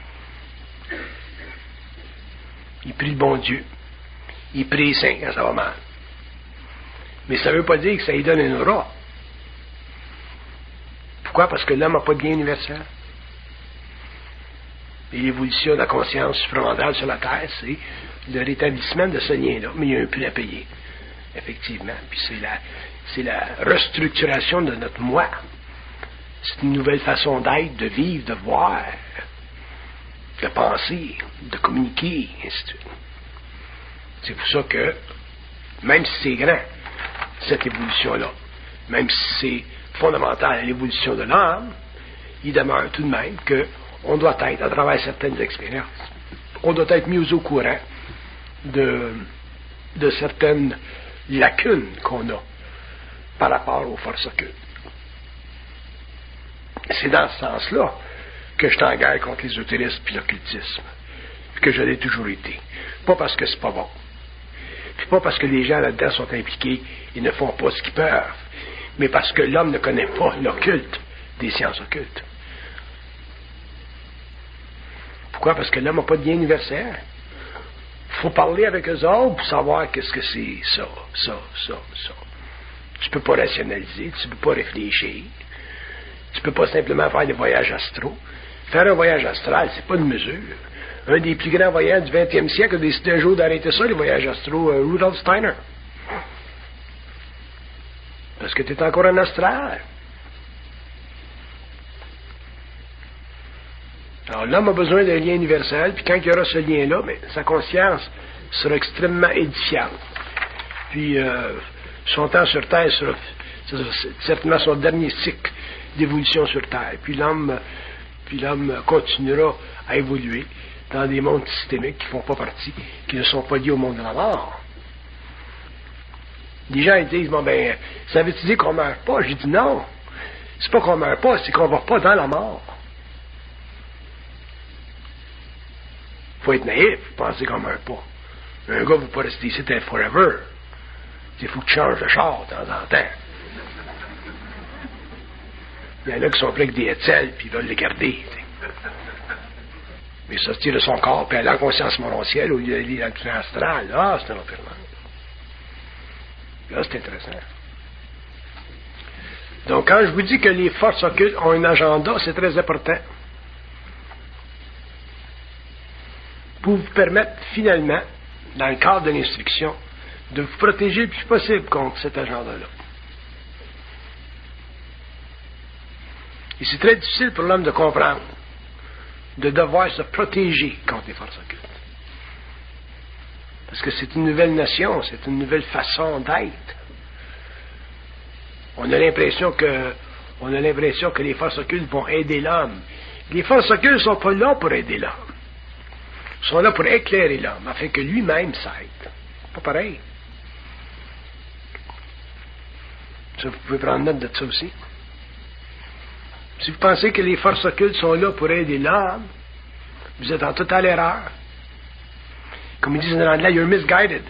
Il prie le bon Dieu. Il prie les saints quand ça va mal. Mais ça ne veut pas dire que ça lui donne un aura. Pourquoi? Parce que l'homme n'a pas de lien universel. Et l'évolution de la conscience supramentale sur la Terre, c'est le rétablissement de ce lien-là. Mais il y a un prix à payer. Effectivement. Puis c'est la, c'est la restructuration de notre moi. C'est une nouvelle façon d'être, de vivre, de voir, de penser, de communiquer, et ainsi de suite. C'est pour ça que, même si c'est grand, cette évolution-là, même si c'est fondamental à l'évolution de l'âme, il demeure tout de même qu'on doit être, à travers certaines expériences, on doit être mis au courant de, de certaines lacunes qu'on a par rapport aux forces occultes. C'est dans ce sens-là que je suis en guerre contre l'ésotérisme et l'occultisme, que je l'ai toujours été. Pas parce que c'est pas bon. Puis pas parce que les gens là-dedans sont impliqués et ne font pas ce qu'ils peuvent, mais parce que l'homme ne connaît pas l'occulte des sciences occultes. Pourquoi? Parce que l'homme n'a pas de lien universel. Il faut parler avec eux autres pour savoir qu'est-ce que c'est ça, ça, ça, ça. Tu ne peux pas rationaliser, tu ne peux pas réfléchir. Tu ne peux pas simplement faire des voyages astraux. Faire un voyage astral, c'est pas une mesure. Un des plus grands voyants du vingtième siècle a décidé un jour d'arrêter ça, les voyages astraux, euh, Rudolf Steiner. Parce que tu es encore un astral. Alors l'homme a besoin d'un lien universel, puis quand il y aura ce lien-là, mais sa conscience sera extrêmement édifiante. Puis euh, son temps sur Terre sera certainement son dernier cycle d'évolution sur Terre. Puis l'homme, puis l'homme continuera à évoluer dans des mondes systémiques qui ne font pas partie, qui ne sont pas liés au monde de la mort. Les gens ils disent, bon ben, ça veut-tu dire qu'on ne meurt pas? J'ai dit non. C'est pas qu'on ne meurt pas, c'est qu'on ne va pas dans la mort. Il faut être naïf, penser qu'on ne meurt pas. Un gars ne veut pas rester ici till forever. Il faut que tu changes de char de temps en temps. Il y en a qui sont prêts avec des étiels, puis ils veulent les garder. T'sais. Mais sortir de son corps, puis aller en conscience morontielle, au lieu d'aller dans le plan astral, là, c'est un autre monde. Là, c'est intéressant. Donc, quand je vous dis que les forces occultes ont un agenda, c'est très important. Pour vous permettre, finalement, dans le cadre de l'instruction, de vous protéger le plus possible contre cet agenda-là. Et c'est très difficile pour l'homme de comprendre, de devoir se protéger contre les forces occultes. Parce que c'est une nouvelle nation, c'est une nouvelle façon d'être. On a l'impression que, on a l'impression que les forces occultes vont aider l'homme. Les forces occultes ne sont pas là pour aider l'homme. Ils sont là pour éclairer l'homme, afin que lui-même s'aide. Pas pareil. Ça, vous pouvez prendre note de ça aussi. Si vous pensez que les forces occultes sont là pour aider l'homme, vous êtes en totale erreur. Comme ils disent en anglais, you're misguided.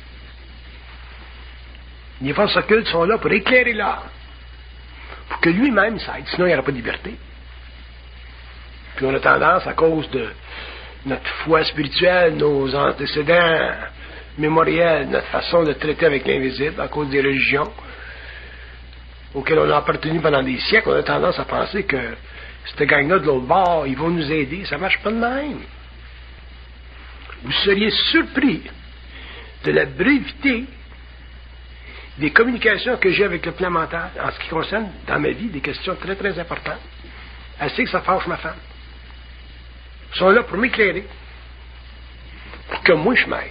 Les forces occultes sont là pour éclairer l'homme, pour que lui-même s'aide, sinon il n'y aura pas de liberté. Puis on a tendance, à cause de notre foi spirituelle, nos antécédents mémoriels, notre façon de traiter avec l'invisible, à cause des religions auxquelles on a appartenu pendant des siècles, on a tendance à penser que cette gang-là de l'autre bord, ils vont nous aider. Ça ne marche pas de même. Vous seriez surpris de la brevité des communications que j'ai avec le plan mental en ce qui concerne, dans ma vie, des questions très très importantes. Assez que ça fâche ma femme. Ils sont là pour m'éclairer, pour que moi je m'aide.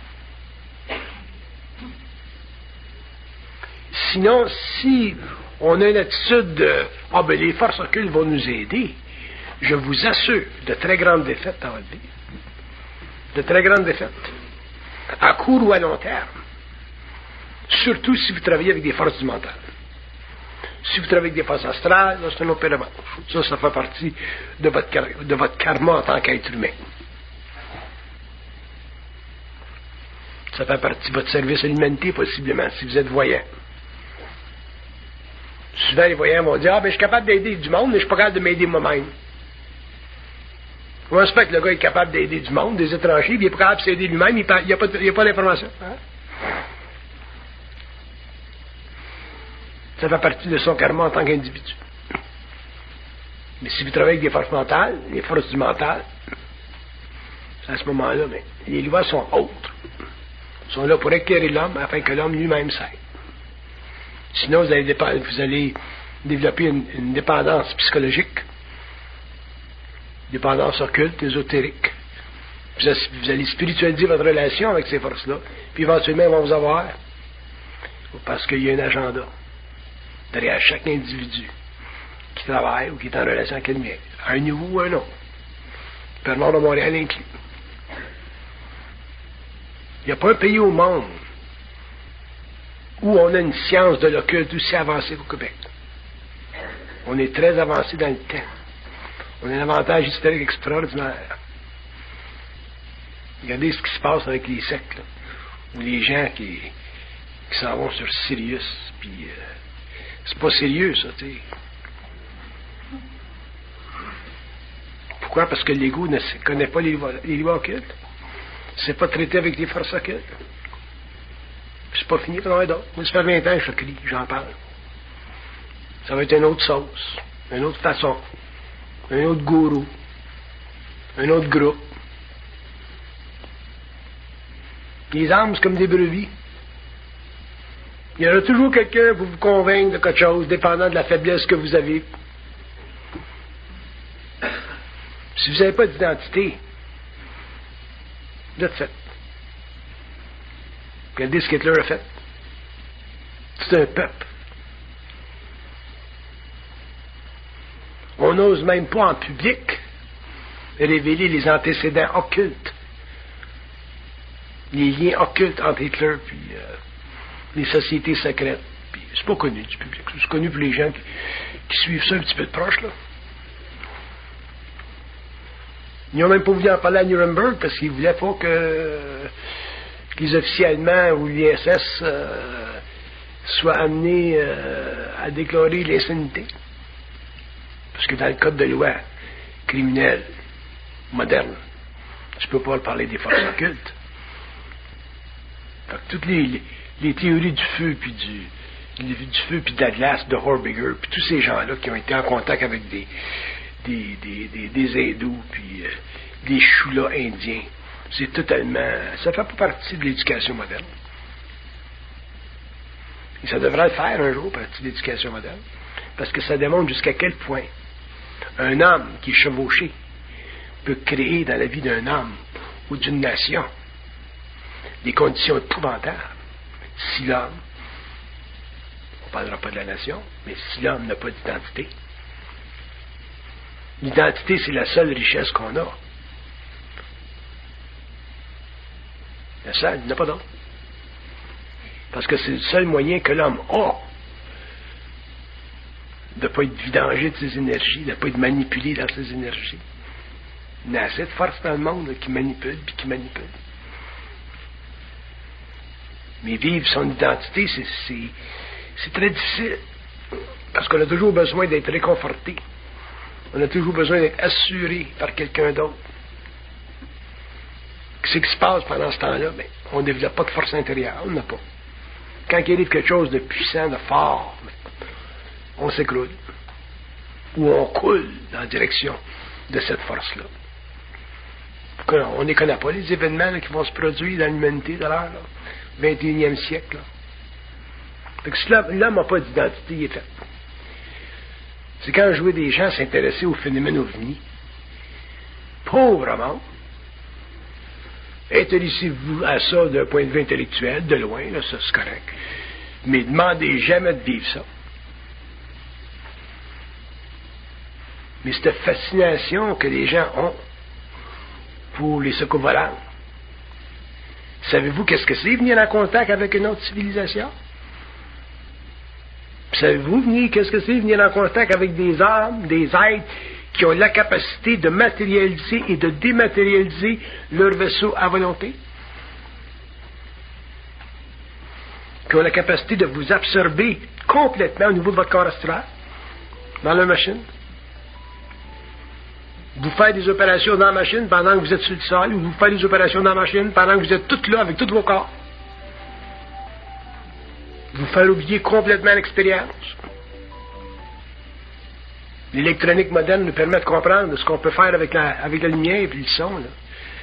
Sinon, si on a une attitude de « Ah ben les forces occultes vont nous aider », je vous assure de très grandes défaites dans votre vie. De très grandes défaites. À court ou à long terme. Surtout si vous travaillez avec des forces du mental. Si vous travaillez avec des forces astrales, là, c'est un autre paire de manches. Ça, ça fait partie de votre, de votre karma en tant qu'être humain. Ça fait partie de votre service à l'humanité, possiblement, si vous êtes voyant. Souvent, les voyants vont dire « Ah, ben, je suis capable d'aider du monde, mais je suis pas capable de m'aider moi-même. » Comment se fait que le gars est capable d'aider du monde, des étrangers, puis il est pas capable de s'aider lui-même, il n'y a pas, pas d'information. Hein? Ça fait partie de son karma en tant qu'individu. Mais si vous travaillez avec des forces mentales, les forces du mental, à ce moment-là, mais les lois sont autres. Elles sont là pour éclairer l'homme afin que l'homme lui-même s'aide. Sinon, vous allez, dépa- vous allez développer une, une dépendance psychologique, dépendance occulte, ésotérique. Vous, vous allez spiritualiser votre relation avec ces forces-là, puis éventuellement, ils vont vous avoir. Parce qu'il y a un agenda derrière chaque individu qui travaille ou qui est en relation avec le mien, à un niveau ou à un autre. Le Nord de Montréal inclus. Il n'y a pas un pays au monde où on a une science de l'occulte aussi avancée qu'au Québec. On est très avancé dans le temps. On a un avantage historique extraordinaire. Regardez ce qui se passe avec les sectes, là, ou les gens qui, qui s'en vont sur Sirius, puis euh, c'est pas sérieux, ça, tu sais. Pourquoi? Parce que l'ego ne connaît pas les lois, les lois occultes. C'est pas traité avec les forces occultes. C'est pas fini, pendant d'autres. Moi, ça fait vingt ans que je crie, j'en parle. Ça va être une autre sauce, une autre façon, un autre gourou, un autre groupe. Les âmes, c'est comme des brebis. Il y aura toujours quelqu'un pour vous convaincre de quelque chose, dépendant de la faiblesse que vous avez. Si vous n'avez pas d'identité, vous êtes fait. Regardez ce qu'Hitler a fait. C'est un peuple. On n'ose même pas en public révéler les antécédents occultes, les liens occultes entre Hitler et euh, les sociétés secrètes. Puis c'est pas connu du public. C'est connu pour les gens qui, qui suivent ça un petit peu de proche, là. Ils n'ont même pas voulu en parler à Nuremberg parce qu'ils ne voulaient pas que, euh, que les officiers allemands ou l'I S S euh, soient amenés euh, à déclarer l'insanité. Parce que dans le code de loi criminel moderne, tu ne peux pas parler des forces occultes. Donc, toutes les, les, les théories du feu, puis du, du feu, puis de la glace, de Horbiger, puis tous ces gens-là qui ont été en contact avec des, des, des, des, des hindous, puis euh, des choulas indiens, c'est totalement... ça ne fait pas partie de l'éducation moderne. Et ça devrait le faire un jour, partie de l'éducation moderne, parce que ça démontre jusqu'à quel point un homme qui est chevauché peut créer dans la vie d'un homme ou d'une nation des conditions épouvantables si l'homme, on ne parlera pas de la nation, mais si l'homme n'a pas d'identité. L'identité, c'est la seule richesse qu'on a. La seule, il n'y en a pas d'autre. Parce que c'est le seul moyen que l'homme a de ne pas être vidangé de ses énergies, de ne pas être manipulé dans ses énergies. Il y a assez de force dans le monde là, qui manipule puis qui manipule. Mais vivre son identité, c'est, c'est, c'est très difficile. Parce qu'on a toujours besoin d'être réconforté. On a toujours besoin d'être assuré par quelqu'un d'autre. Qu'est-ce qui se passe pendant ce temps-là? Ben, on ne développe pas de force intérieure. On n'a pas. Quand il arrive quelque chose de puissant, de fort, on s'écroule. Ou on coule dans la direction de cette force-là. On ne connaît pas, les événements là, qui vont se produire dans l'humanité de l'heure, vingt et unième siècle. Là. Fait que si l'homme n'a pas d'identité, il est fait. C'est quand je vois des gens s'intéresser au phénomène ovni. Pauvre monde. Intéressez-vous à ça d'un point de vue intellectuel, de loin, là, ça c'est correct. Mais demandez jamais de vivre ça. Mais cette fascination que les gens ont pour les secours volants, savez-vous qu'est-ce que c'est venir en contact avec une autre civilisation? Puis savez-vous, venir, qu'est-ce que c'est venir en contact avec des âmes, des êtres qui ont la capacité de matérialiser et de dématérialiser leur vaisseau à volonté? Qui ont la capacité de vous absorber complètement au niveau de votre corps astral, dans la machine. Vous faites des opérations dans la machine pendant que vous êtes sur le sol, ou vous faites des opérations dans la machine pendant que vous êtes tous là avec tous vos corps. Vous faire oublier complètement l'expérience. L'électronique moderne nous permet de comprendre ce qu'on peut faire avec la, avec la lumière et puis le son. Là.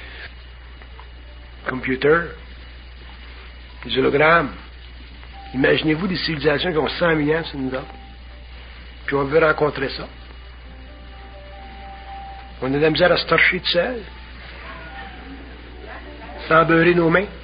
Computer, les hologrammes. Imaginez-vous des civilisations qui ont cent mille ans sur nous autres. Puis on veut rencontrer ça. On a de la misère à se torcher tout seul. Sans beurrer nos mains.